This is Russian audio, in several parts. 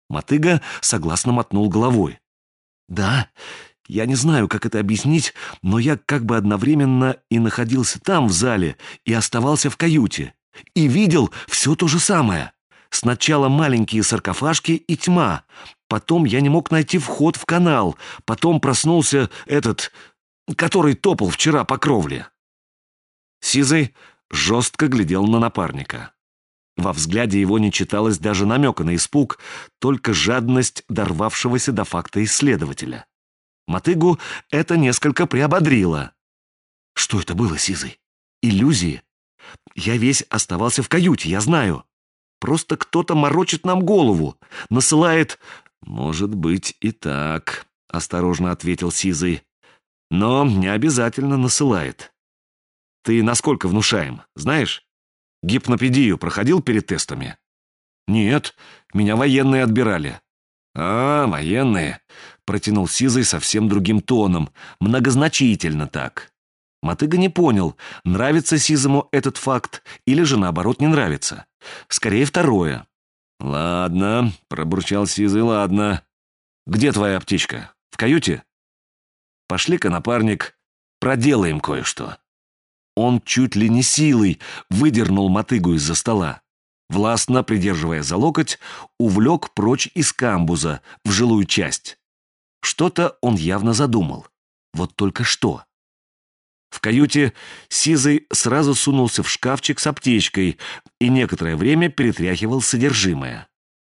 Мотыга согласно мотнул головой. «Да, я не знаю, как это объяснить, но я как бы одновременно и находился там, в зале, и оставался в каюте. И видел все то же самое. Сначала маленькие саркофажки и тьма. Потом я не мог найти вход в канал. Потом проснулся этот, который топал вчера по кровле». Сизый жестко глядел на напарника. Во взгляде его не читалось даже намека на испуг, только жадность дорвавшегося до факта исследователя. Мотыгу это несколько приободрило. «Что это было, Сизый? Иллюзии? Я весь оставался в каюте, я знаю. Просто кто-то морочит нам голову, насылает...» «Может быть и так», — осторожно ответил Сизый. «Но не обязательно насылает. Ты насколько внушаем, знаешь? Гипнопедию проходил перед тестами?» «Нет, меня военные отбирали». «А, военные», — протянул Сизый совсем другим тоном, многозначительно так. Мотыга не понял, нравится Сизому этот факт или же наоборот не нравится. Скорее второе. «Ладно», — пробурчал Сизый, — «ладно. Где твоя аптечка? В каюте? Пошли-ка, напарник, проделаем кое-что». Он чуть ли не силой выдернул мотыгу из-за стола. Властно, придерживая за локоть, увлек прочь из камбуза в жилую часть. Что-то он явно задумал. Вот только что. В каюте Сизый сразу сунулся в шкафчик с аптечкой и некоторое время перетряхивал содержимое.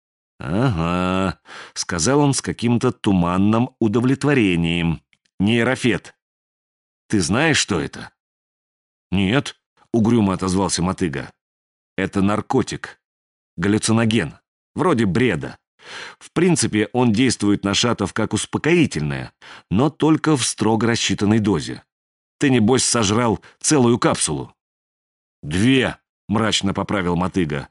«Ага», — сказал он с каким-то туманным удовлетворением. «Нейрофет. Ты знаешь, что это?» «Нет», — угрюмо отозвался Мотыга. «Это наркотик. Галлюциноген. Вроде бреда. В принципе, он действует на шатов как успокоительное, но только в строго рассчитанной дозе. Ты, небось, сожрал целую капсулу». «2», — мрачно поправил Мотыга.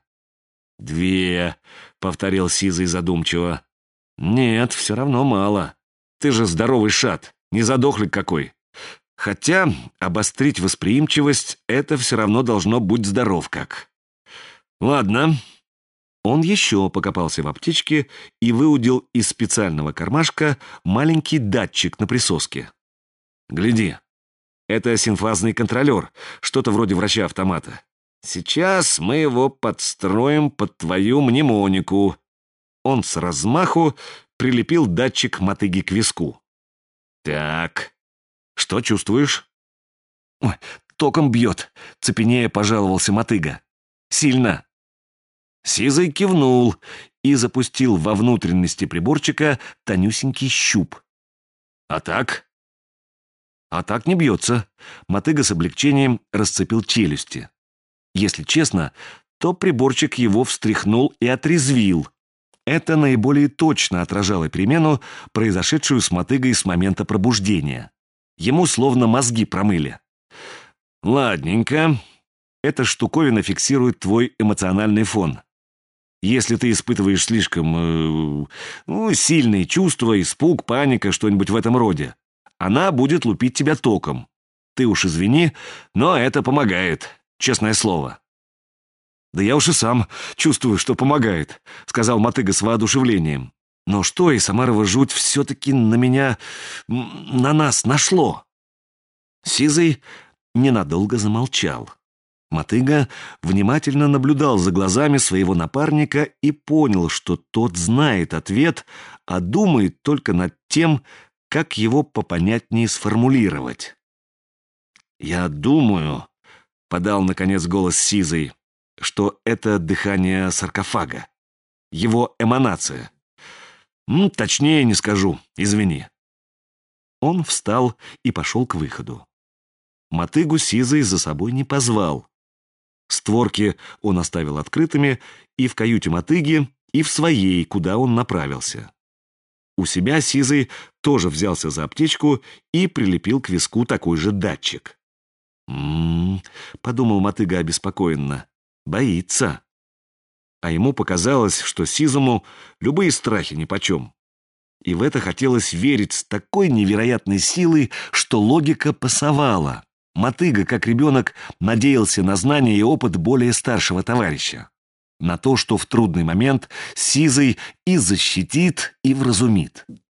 «2», — повторил Сизый задумчиво. «Нет, все равно мало. Ты же здоровый шат, не задохлик какой. Хотя обострить восприимчивость — это все равно должно быть здоров как. Ладно». Он еще покопался в аптечке и выудил из специального кармашка маленький датчик на присоске. «Гляди, это синфазный контролер, что-то вроде врача-автомата. Сейчас мы его подстроим под твою мнемонику». Он с размаху прилепил датчик Мотыги к виску. «Так, что чувствуешь?» «Ой, током бьет», — цепенея пожаловался Мотыга. «Сильно». Сизый кивнул и запустил во внутренности приборчика тонюсенький щуп. «А так?» «А так не бьется». Мотыга с облегчением расцепил челюсти. Если честно, то приборчик его встряхнул и отрезвил. Это наиболее точно отражало перемену, произошедшую с Мотыгой с момента пробуждения. Ему словно мозги промыли. «Ладненько. Эта штуковина фиксирует твой эмоциональный фон. Если ты испытываешь слишком сильные чувства, испуг, паника, что-нибудь в этом роде, она будет лупить тебя током. Ты уж извини, но это помогает, честное слово». «Да я уж и сам чувствую, что помогает», — сказал Мотыга с воодушевлением. «Но что и Самарова жуть все-таки на меня, на нас нашло?» Сизый ненадолго замолчал. Мотыга внимательно наблюдал за глазами своего напарника и понял, что тот знает ответ, а думает только над тем, как его попонятнее сформулировать. «Я думаю», — подал наконец голос Сизый, «что это дыхание саркофага, его эманация. Точнее не скажу, извини». Он встал и пошел к выходу. Мотыгу Сизый за собой не позвал. Створки он оставил открытыми и в каюте Мотыги, и в своей, куда он направился. У себя Сизый тоже взялся за аптечку и прилепил к виску такой же датчик. Подумал Мотыга обеспокоенно. «Боится». А ему показалось, что Сизому любые страхи нипочем. И в это хотелось верить с такой невероятной силой, что логика пасовала. Мотыга, как ребенок, надеялся на знания и опыт более старшего товарища. на то, что в трудный момент Сизый и защитит, и вразумит.